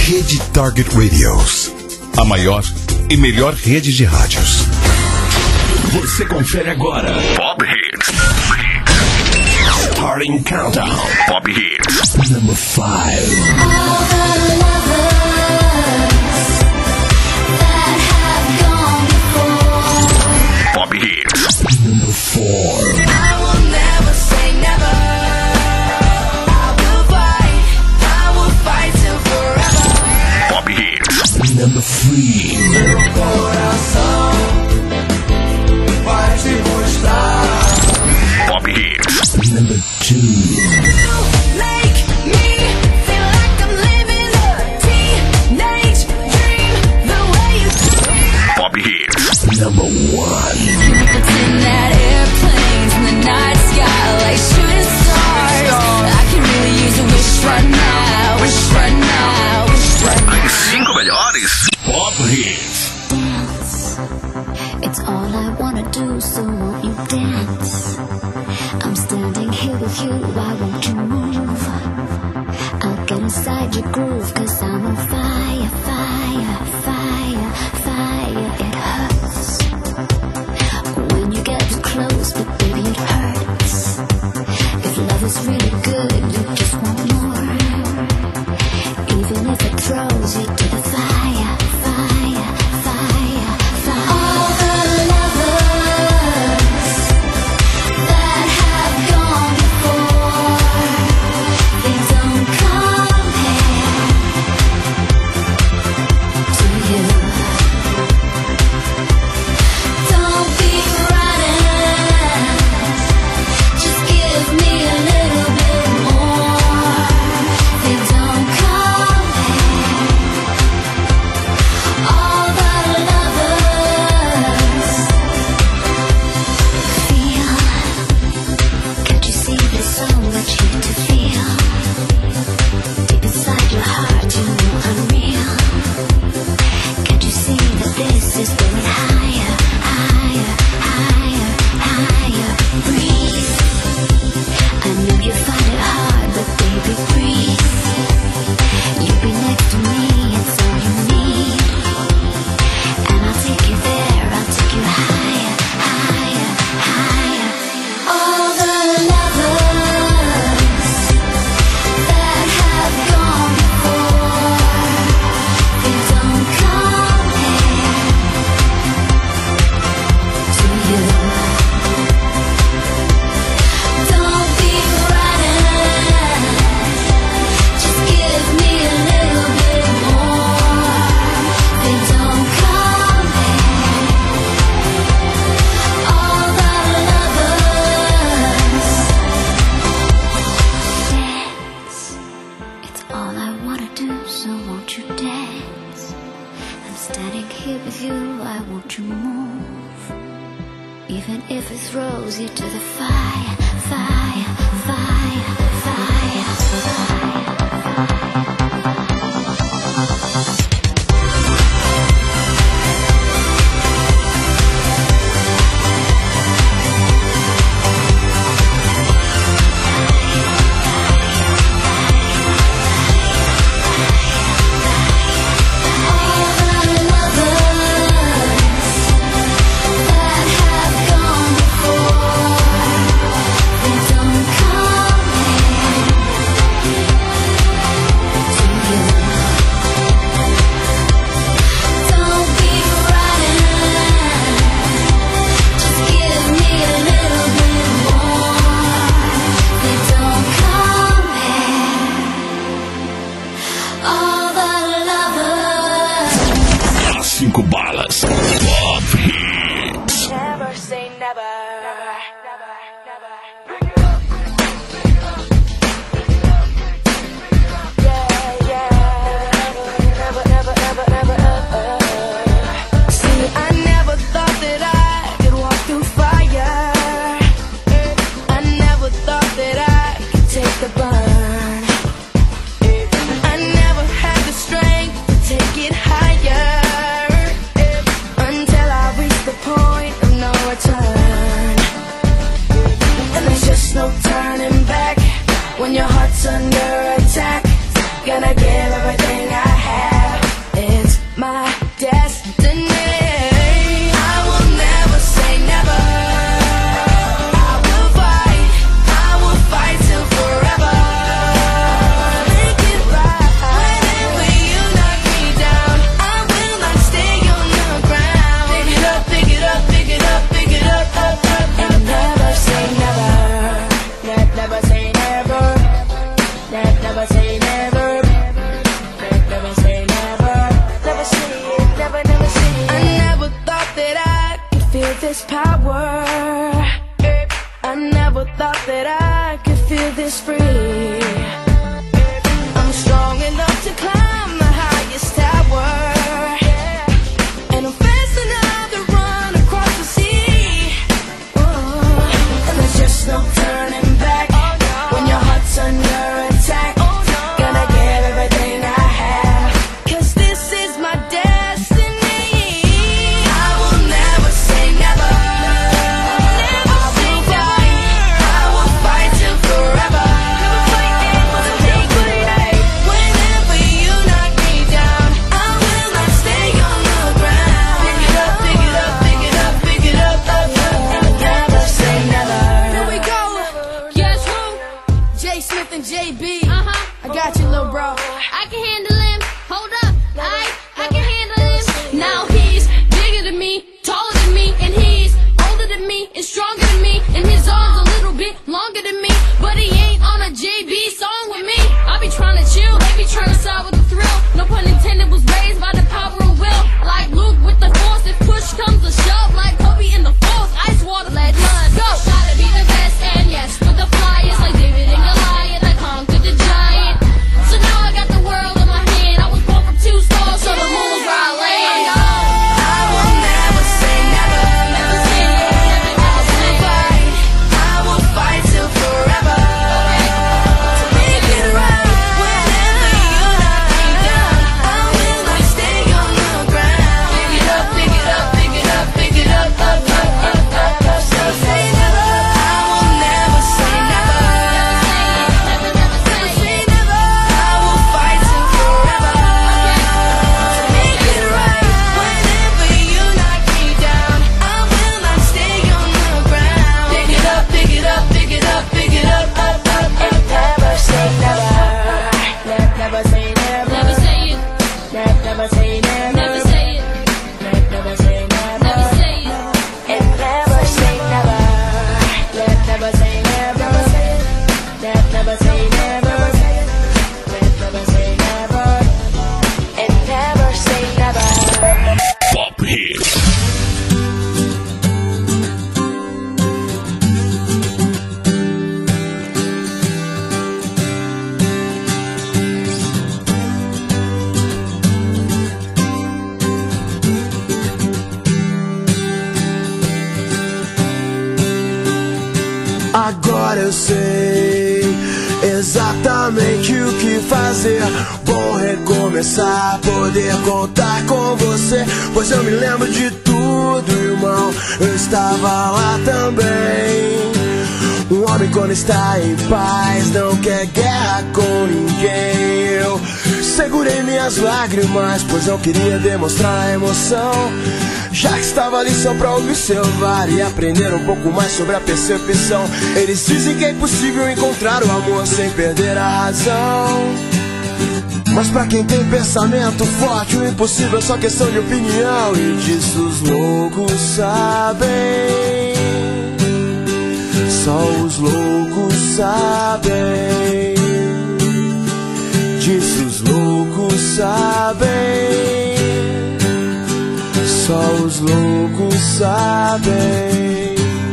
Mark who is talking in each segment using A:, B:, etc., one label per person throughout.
A: Rede Target Radios. A maior e melhor rede de rádios.
B: Você confere agora Pop Hits. Starting Countdown. Pop Hits. Number 5. Pop Hits. Number 4. I will never say never. I will fight till forever. Pop Hits. Number 3. Vai te mostrar. Pop Hits. Number 2. Make me feel like I'm living a teenage dream the way you do. Pop Hits. Number 1. Pretend that airplanes in the night sky like shooting stars. I can really use a wish right now. Wish right now. Wish right now. As 5 melhores Pop Hits.
C: It's all I wanna do, so won't you dance? I'm standing here with you, why won't you move? I'll get inside your groove, 'cause I'm on fire, fire, fire, fire. It hurts when you get too close, but baby it hurts. If love is really good, you just want more. Even if it throws you to the fire, fire, fire, fire. All the lovers that have gone before, they don't compare to you. Don't be running, just give me a little bit more. They don't compare. All the lovers feel. Can't you see there's so much here to feel? Deep inside your heart, you know I'm real. Can't you see that this is going higher, higher, higher, higher? Breathe. I know you find it hard, but baby, breathe. You be next to me, it's all you need. And I'll take you there, I'll take you higher, higher, higher. All the lovers that have gone before, they don't compare to you. Don't be running, just give me a little bit more. They don't compare. All the lovers dance. It's all I wanna do, so won't you dance? I'm standing here with you, why won't you move? Even if it throws you to the fire, fire, fire, fire, fire. All the lovers that have gone before, they don't compare to you. Don't be running, just give me a little bit more. They don't compare. All the lovers.
B: As 5 balas Pop Hits.
D: Never say never. Yeah, yeah. Never. See, I never thought that I could walk through fire. I never thought that I could take the burn. I never had the strength to take it higher. Until I reached the point of no return. And there's just no turning back when your heart's under attack. Gonna give everything I have. say never. Never say never. Never say never. Never say it, never say it. I never thought that I could feel this power. I never thought that I could feel this free. I'm strong enough to climb the highest tower, and I'm fast enough to run across the sea. And there's just no turning back when your heart's under attack. Gonna give everything I have, 'cause this is my destiny. I will never say never. Never say never. I will fight till forever. Take it right. Whenever you knock me down, I will not stay on the ground. Pick it up, pick it up, pick it up, pick it up, up, up. Never say never. Here we go. Guess who? J Smith and JB. I got you, little bro.
E: I can handle him. Hold up, I can handle him. Now he's bigger than me, taller than me, and he's older than me and stronger than me, and his arms a little bit longer than me. But he ain't on a JB song with me. I be trying to chill, they be trying to side with the thrill. No pun intended, was raised by the power of will. Like Luke with the force, if push comes to shove, like Kobe in the force, ice water, let blood go. Gotta be the best, and yes, with the flyers, like David and Goliath, I conquered the giant. So now I got the world in my hand. I was born from 2 stars, so the moon was where I land.
D: I will never say never. Never say never. I will fight till forever. To make it right. Whenever you knock me down, I will not stay on the ground. Pick it up, pick it up, pick it up, pick it up, up, up, up, up, up. So say never. I will never say never.
E: Never, never say
D: Say never. I will fight till forever. To make it right. Whenever you knock me down, I will not stay on the ground. Pick it up, pick it up, pick it up, pick it up, up, up, up. Never say never. Never say never.
E: Never say it,
D: Never say never.
E: never say it,
D: Never say never.
E: never say it.
D: And never say never. Never say never. Never say never. Never say never. And never say never.
A: Pop Hits.
F: Agora eu sei exatamente o que fazer. Bom recomeçar, poder contar com você. Pois eu me lembro de tudo, irmão. Eu estava lá também. Um homem quando está em paz não quer guerra com ninguém. Eu segurei minhas lágrimas, pois eu queria demonstrar a emoção. Já que estava ali só pra observar e aprender um pouco mais sobre a percepção. Eles dizem que é impossível encontrar o amor sem perder a razão. Mas pra quem tem pensamento forte, o impossível é só questão de opinião. E disso os loucos sabem. Só os loucos sabem. Disso os loucos sabem. Só os loucos sabem.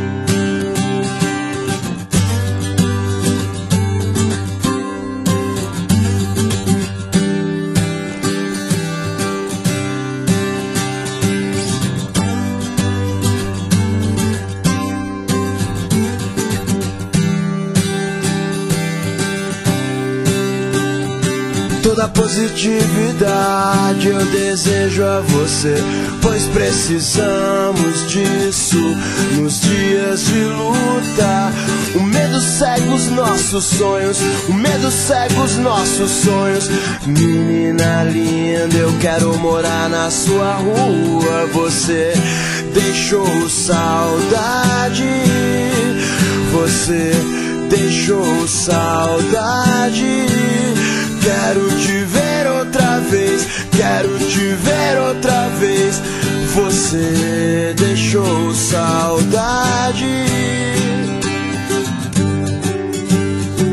F: Toda positividade eu desejo a você, pois precisamos disso nos dias de luta. O medo cega os nossos sonhos, o medo cega os nossos sonhos. Menina linda, eu quero morar na sua rua. Você deixou saudade, você deixou saudade. Quero te ver outra vez, quero te ver outra vez. Você deixou saudade.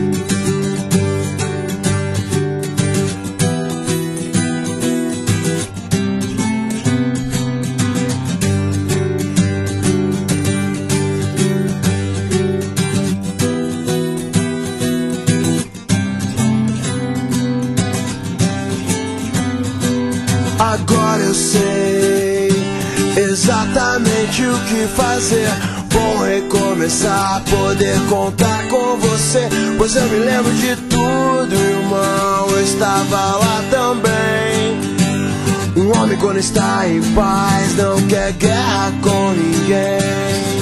F: Agora eu sei exatamente o que fazer. Bom recomeçar, poder contar com você. Pois eu me lembro de tudo, irmão, eu estava lá também. Um homem quando está em paz não quer guerra com ninguém.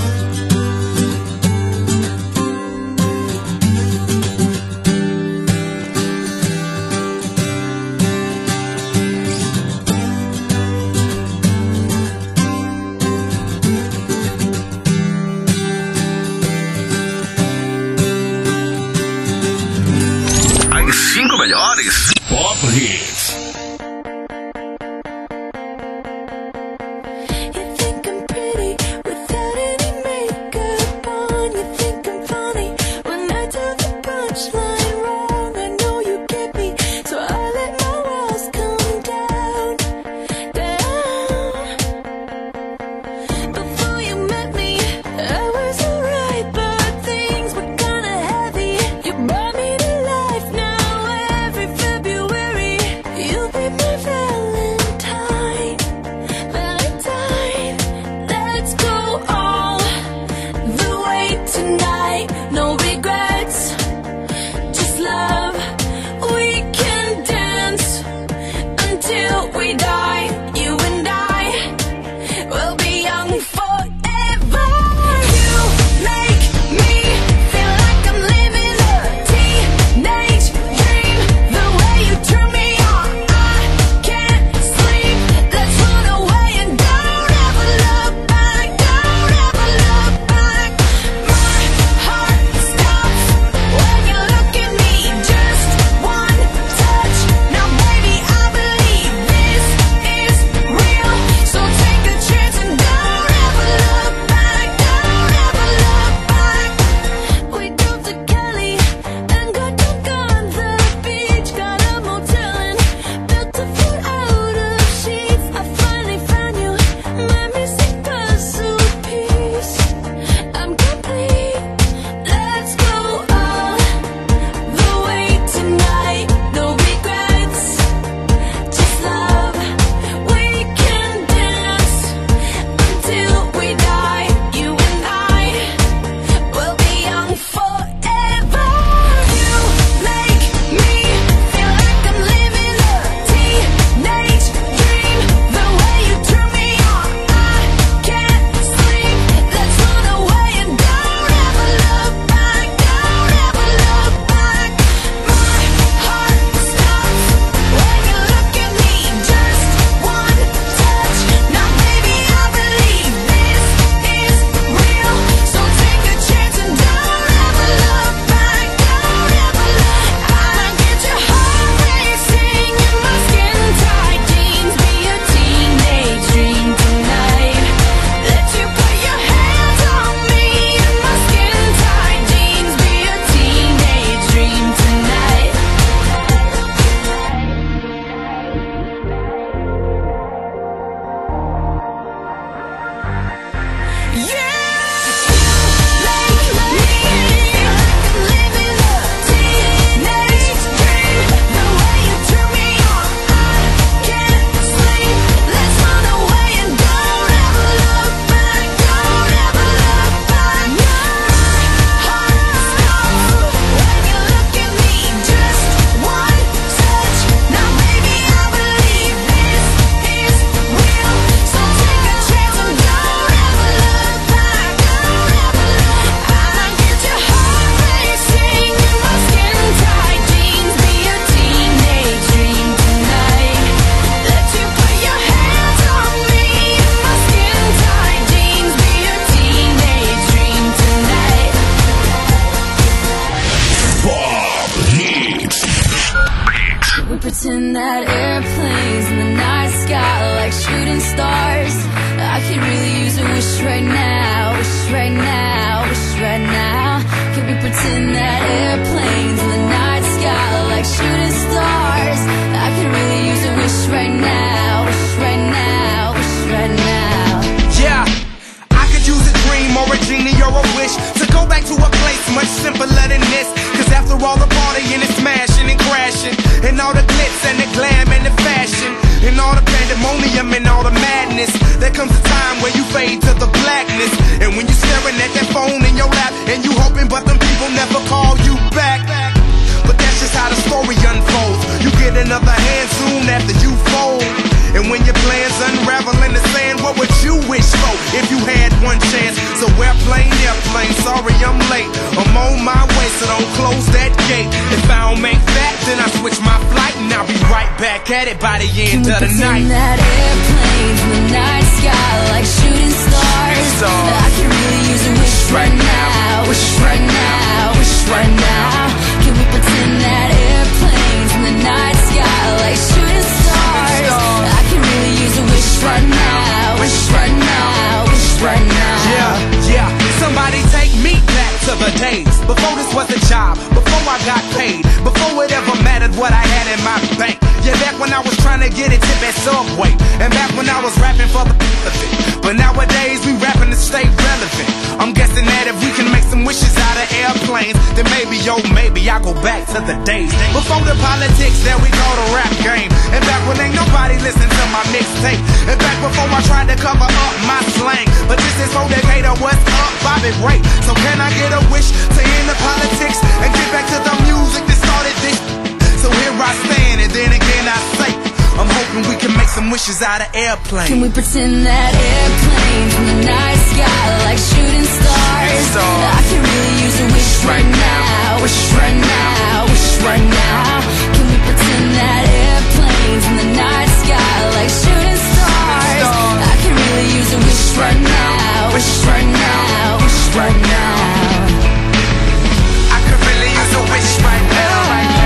A: As 5 melhores Pop Hits.
D: You think I'm pretty without any makeup on. You think I'm funny when I tell the punchline wrong. I know you get me, so I let my walls come down, down. Before you met me, I was alright, but things were kinda heavy. You brought me to life now. Every February, you'll be my Valentine. Valentine, let's go all the way tonight. No regrets, just love. We can dance until we die. You and I will be young forever. You make me feel like I'm living a teenage dream. The way you turn me on, I can't sleep. Let's run away and don't ever look back. Don't ever look back. My heart stops when you look at me. Just one touch. Now baby, I believe this is real. So take a chance and don't ever look back. Don't ever look back. We drove to Cali and got drunk on the beach. Got a motel and built a fort out of sheets. I finally found you, my missing puzzle piece. I'm complete. Let's go all the way tonight. No regrets, just love. We can dance until we die. You and I will be young forever. You make me feel like I'm living a teenage dream. The way you turn me on, I can't sleep. Let's run away and don't ever look back. Don't ever look back. My heart stops when you look at me. Just one touch. Now baby, I believe this is real. So take a chance and don't ever look back. Don't ever look. I get your heart racing in my skin tight jeans. Be a teenage dream tonight. Let you put your hands on me in my skin tight jeans. Be a teenage dream tonight. Pretend that airplanes in the night sky like shooting stars. I could really use a wish right now, wish right now, wish right now. Can we pretend that airplanes in the night sky like shooting stars? I could really use a wish right now, wish right now, wish right now.
G: Yeah, I could use a dream or a genie or a wish to go back to a place much simpler than this. Cause after all the partying and smashing and crashing, and all the glitz and the glam and the fashion, and all the fade to the blackness. And when you're staring at that phone in your lap, and you hoping but them people never call you back. But that's just how the story unfolds. You get another hand soon after you fold. And when your plans unravel in the sand, what would you wish for if you had one chance? So airplane, sorry I'm late. I'm on my way, so don't close that gate. If I don't make that, then I switch my flight, and I'll be right back at it by the end of the night.
D: That airplane in the night sky like shooting stars. I can really use a wish right now. Wish right now. Wish right now. Can we pretend that airplanes in the night sky like shooting stars? I can really use a wish right now. Wish right now. Wish right now.
G: Yeah. Somebody take me back to the days before this was a job, before I got paid, before it ever mattered what I had in my bank. Yeah, back when I was trying to get a tip at Subway, and back when I was rapping for the of it. But nowadays we rapping to stay relevant. I'm guessing that if we can make some wishes out of airplanes, then maybe I go back to the days before the politics, there we go, the rap game. And back when ain't nobody listened to my mixtape, and back before I tried to cover up my slang. But this is for Decatur, what's up, Bobby Ray? So can I get a wish to end the politics and get back to the music that started this? So here I stand, and then again I say, I'm hoping we can make some wishes out of airplanes.
D: Can we pretend that airplanes in the night sky like shooting stars? I can really use a wish right now. Wish right now. Wish right now. Can we pretend that airplanes in the night sky like shooting stars? I can really use a wish right now. Wish right now. Wish right now.
G: I could really use a wish right now.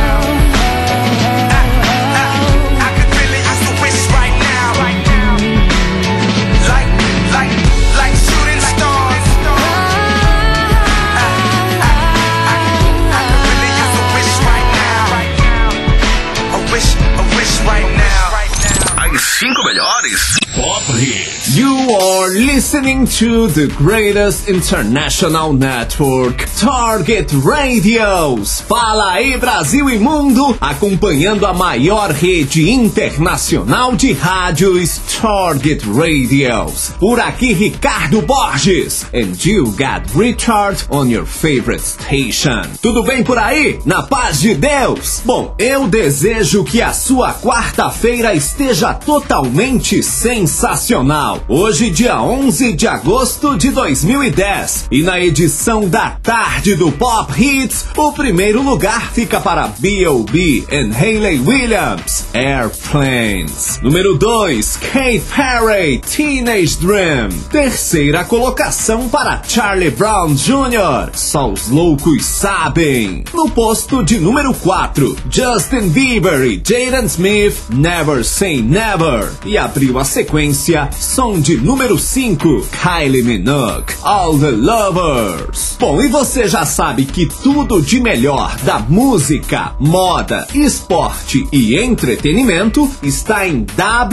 A: Pop Hits.
H: You are listening to the greatest international network, Target Radios. Fala aí, Brasil e mundo, acompanhando a maior rede internacional de rádios, Target Radios. Por aqui, Ricardo Borges. And you got Richard on your favorite station. Tudo bem por aí? Na paz de Deus? Bom, eu desejo que a sua quarta-feira esteja totalmente sensacional. Hoje, dia 11 de agosto de 2010. E na edição da tarde do Pop Hits, o primeiro lugar fica para B.O.B. and Hayley Williams, Airplanes. Número 2, Katy Perry, Teenage Dream. Terceira colocação para Charlie Brown Jr., Só os Loucos Sabem. No posto de número 4, Justin Bieber e Jaden Smith, Never Say Never. E abriu a sequência, som de número 5, Kylie Minogue, All the Lovers. Bom, e você já sabe que tudo de melhor da música, moda, esporte e entretenimento está em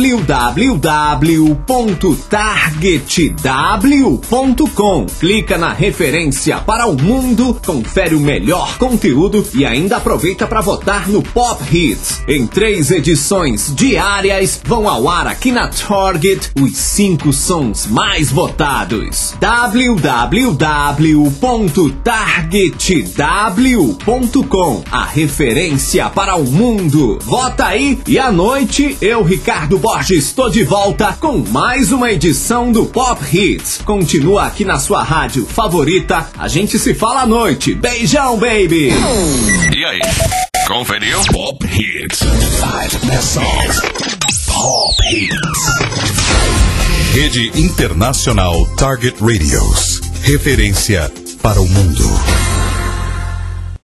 H: www.targetw.com. Clica na referência para o mundo, confere o melhor conteúdo e ainda aproveita para votar no Pop Hits. Em 3 edições diárias vão ao ar aqui na Target os 5 sons mais votados. www.targetw.com, a referência para o mundo. Vota aí e à noite eu, Ricardo Borges, estou de volta com mais uma edição do Pop Hits. Continua aqui na sua rádio favorita. A gente se fala à noite. Beijão, baby!
A: E aí? Conferiu? Pop Hits. 5 best songs. Pop Hits. Rede Internacional Target Radios. Referência para o mundo.